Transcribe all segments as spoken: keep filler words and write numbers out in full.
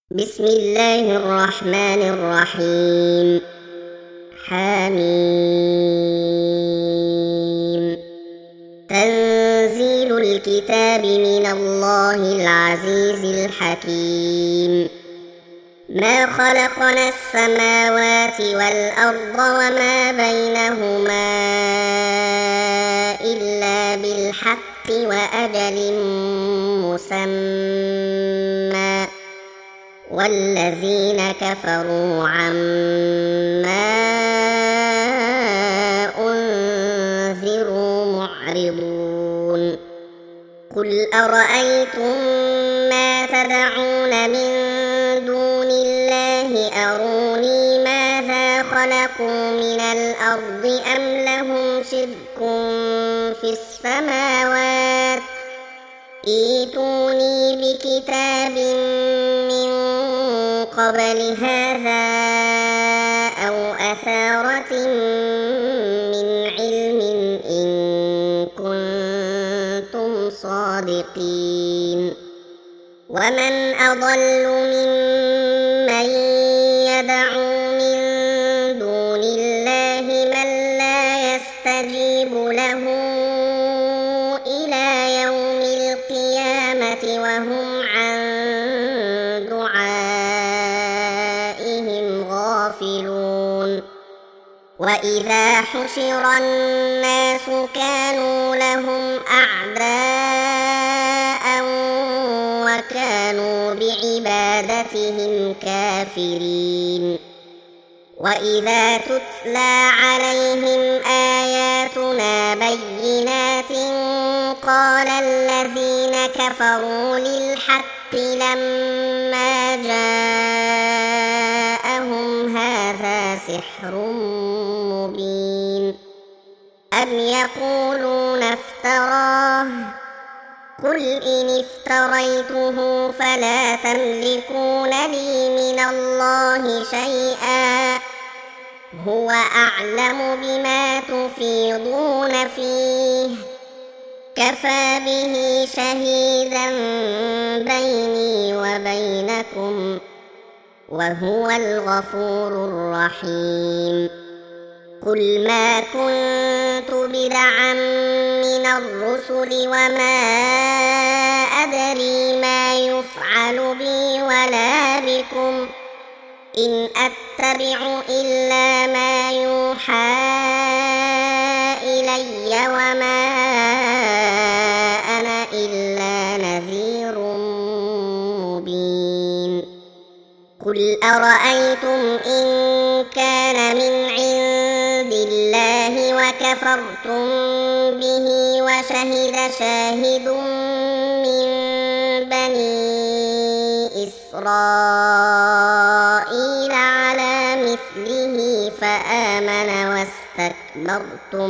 بسم الله الرحمن الرحيم. حميم. تنزيل الكتاب من الله العزيز الحكيم. ما خلقنا السماوات والأرض وما بينهما إلا بالحق وأجل مسمى، والذين كفروا عما أنذروا معرضون. قل أرأيتم ما تدعون من دون الله أروني ماذا خلقوا من الأرض أم لهم شرك في السماوات؟ ائتوني بكتاب من قبل هذا أو أثارة من علم إن كنتم صادقين. ومن أضل ممن يدعو من دون الله من لا يستجيب له إلى يوم القيامة وهم عن دعائهم غافلون. وإذا حشر الناس كانوا لهم أعداء وكانوا بعبادتهم كافرين. وإذا تتلى عليهم آياتنا بينات قال الذين كفروا للحق لما جاءهم هذا سحر مبين. أم يقولون افتراه؟ قل إن افتريته فلا تملكون لي من الله شيئا، هو أعلم بما تفيضون فيه، كفى به شهيدا بيني وبينكم وهو الغفور الرحيم. قل ما كنت بدعا من الرسل وما أدري ما يفعل بي ولا بكم، إن أتبع إلا ما يوحى إلي وما أنا إلا نذير مبين. قل أرأيتم إن كان من عند الله وكفرتم به وشهد شاهد من بني إسرائيل على مثله فآمن واستكبرتم،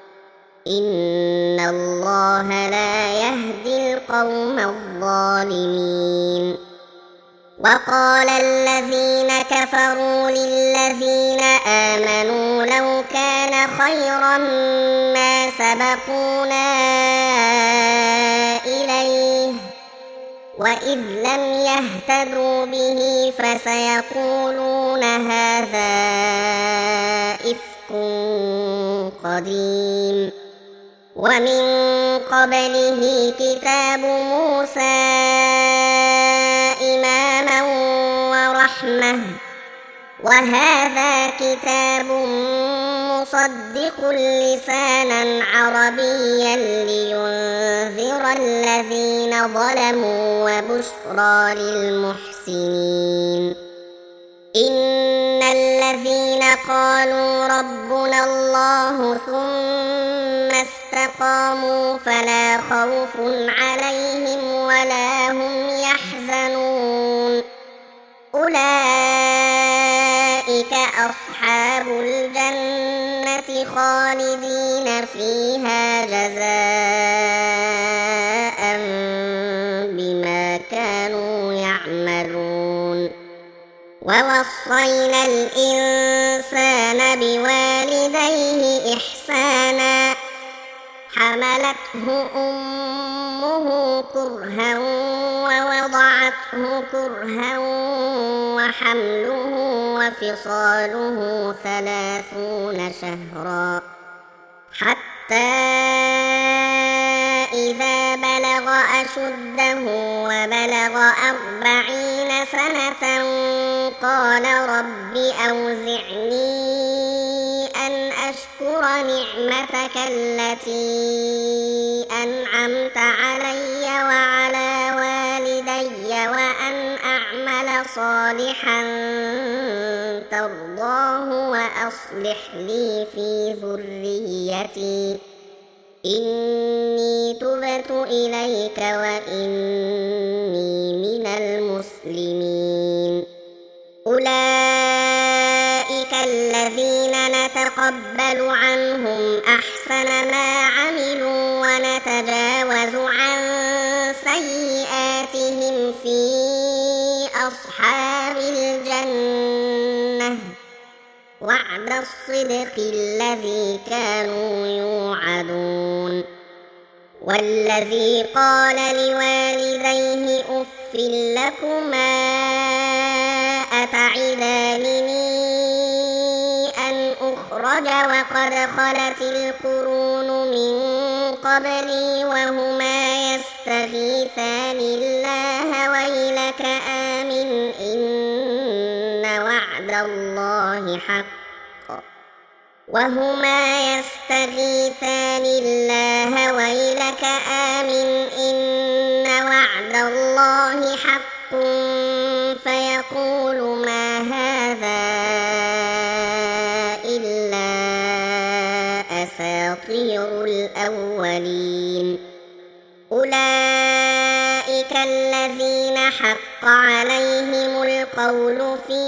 إن الله لا يهدي القوم الظالمين. وقال الذين كفروا للذين آمنوا لو كان خيرا ما سبقونا إليه، وإذ لم يهتدوا به فسيقولون هذا إفك قديم. ومن قبله كتاب موسى إماما ورحمة، وهذا كتاب مصدق لسانا عربيا لينذر الذين ظلموا وبشرى للمحسنين. إن الذين قالوا ربنا الله ثم استقاموا فلا خوف عليهم ولا هم يحزنون، أولئك أصحاب الجنة خالدين فيها جزاء بما كانوا يعملون. ووصينا الإنسان بوالديه إحسانا، حملته أمه كرها ووضعته كرها وحمله وفصاله ثلاثون شهرا حتى إذا بلغ أشده وبلغ أربعين سنة قال رب أوزعني أن أشكر نعمتك التي أنعمت علي وعلى والدي وأن أعمل صالحا ترضاه وأصلح لي في ذريتي إني تبت إليك وإني من المسلمين. أولئك الذين نتقبل عنهم أحسن ما عملوا ونتجاوز عن سيئاتهم في أصحاب الجنة وعد الصدق الذي كانوا يوعدون. والذي قال لوالديه أف لكما أتعدانني أن أخرج وقد خلت القرون من قبلي وهما يستغيثان الله ويلك آمن إن وعد الله حق وهما يستغيثان الله ويلك آمن إن وعد الله حق فيقول ما هذا إلا أساطير الأولين. أولئك الذين حق عليهم القول في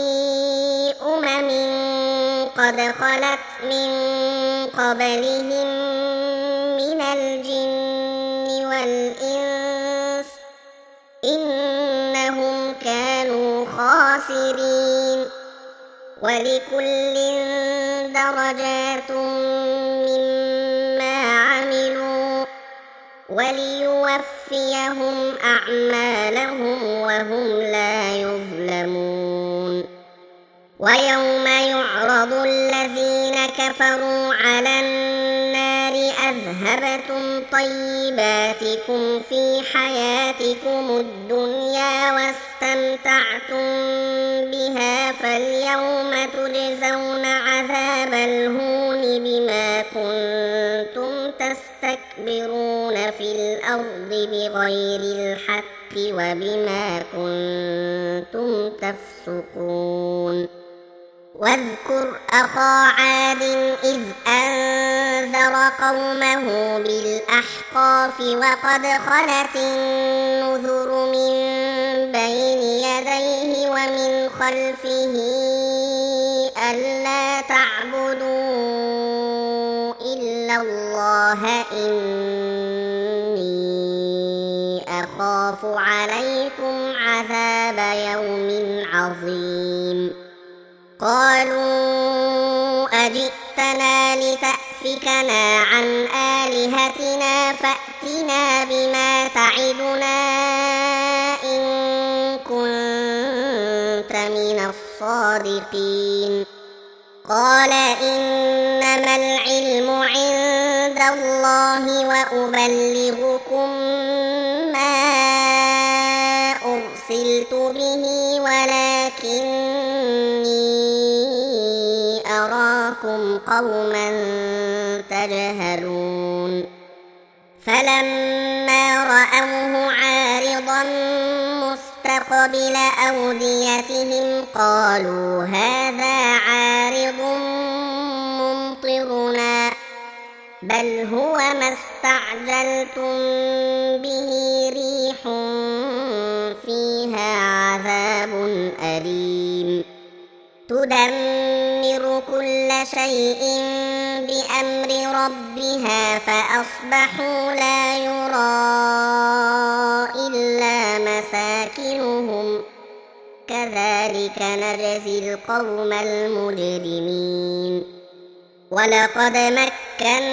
أمم قد خلت من قبلهم من الجن والإنس إنهم كانوا خاسرين. ولكل درجات مما عملوا وليوفيهم أعمالهم وهم لا يظلمون. ويوم يعرض الذين كفروا على النار أذهبتم طيباتكم في حياتكم الدنيا واستمتعتم بها فاليوم تجزون عذاب الهون بما كنتم تستكبرون في الأرض بغير الحق وبما كنتم تفسقون. واذكر أخا عاد إذ أنذر قومه بالأحقاف وقد خلت النذر من بين يديه ومن خلفه ألا تعبدوا إلا الله إني أخاف عليكم عذاب يوم عظيم. قالوا أجئتنا لتأفكنا عن آلهتنا فأتنا بما تعدنا إن كنت من الصادقين. قال إنما العلم عند الله وأبلغكم ما أرسلت به ولكني أراكم قوما تجهلون. فلما رأوه عارضا مستقبل أوديتهم قالوا هذا عارض ممطرنا بل هو ما استعجلتم به ريح فيها عذاب أليم تدمر كل شيء بأمر ربها فأصبحوا لا يرى إلا مساكنهم كذلك نجزي القوم المجرمين. ولقد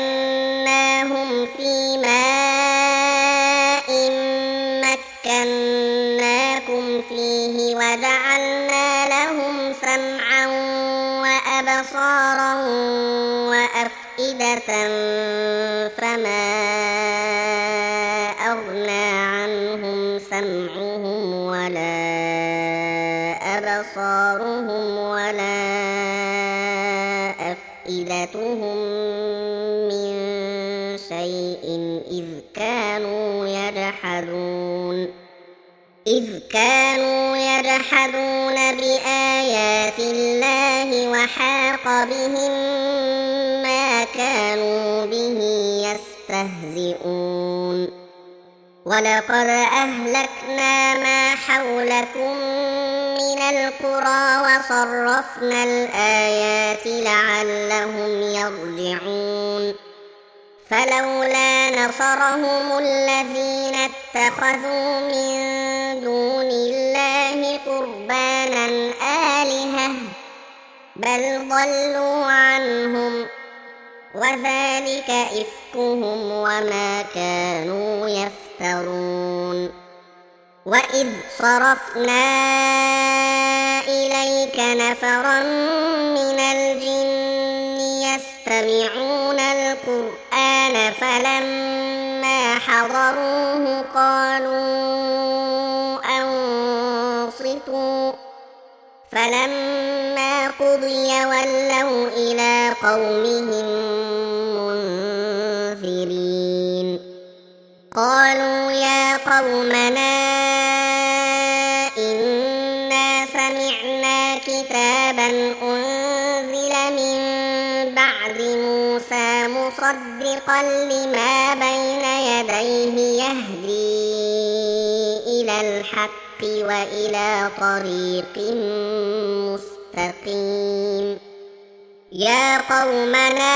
مكناهم في ماء مكناهم يديه وجعلنا لهم سمعا وأبصارا وأفئدة فما أغنى عنهم سمعهم ولا أبصارهم ولا أفئدتهم من شيء إذ كانوا يجحدون إذ كانوا يجحدون بآيات الله وحاق بهم ما كانوا به يستهزئون ولقد أهلكنا ما حولكم من القرى وصرفنا الآيات لعلهم يرجعون فلولا نصرهم الذين اتخذوا من دون الله قربانا آلهة بل ضلوا عنهم وذلك إفكهم وما كانوا يفترون وإذ صرفنا إليك نفرا من الجن يستمعون القرآن فلما حضروه قالوا أنصتوا فلما قضي ولوا إلى قومهم منذرين قالوا يا قومنا إنا سمعنا كتابا أنزل من بعد موسى مصدقا لما بين يديه يهدي إلى الحق وإلى طريق مستقيم يا قومنا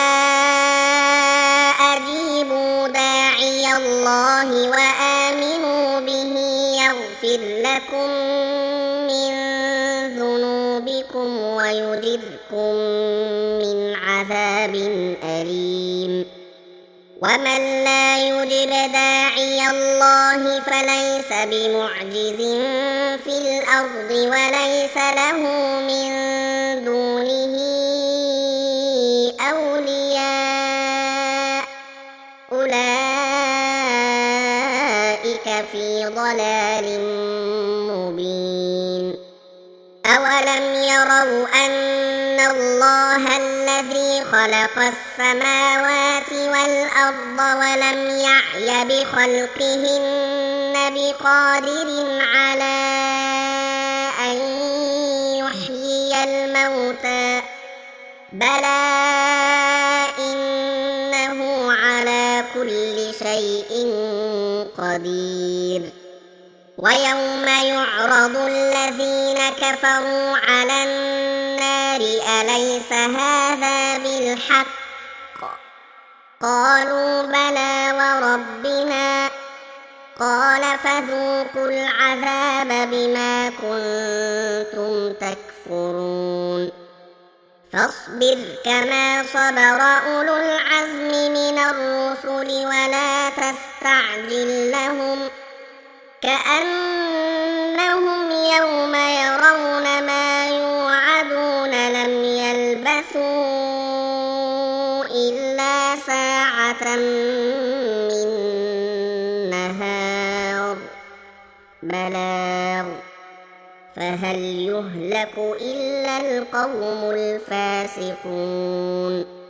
أجيبوا داعي الله وآمنوا به يغفر لكم من ذنوبكم ويجركم من عذاب أليم ومن لا يجب داعي الله فليس بمعجز في الأرض وليس له من دونه أولياء أولئك في ضلال مبين أولم يروا أن الله الذي خلق السماوات والأرض ولم يعي بخلقهن بقادر على أن يحيي الموتى بلى إنه على كل شيء قدير ويوم يعرض الذين كفروا على النار أليس هذا بالحق قالوا بلى وربنا قال فذوقوا العذاب بما كنتم تكفرون فاصبر كما صبر أولو العزم من الرسل ولا تستعجل لهم كأنهم يوم يرون ما يوعدون لم يلبثوا إلا ساعة من نهار بلاغ فهل يهلك إلا القوم الفاسقون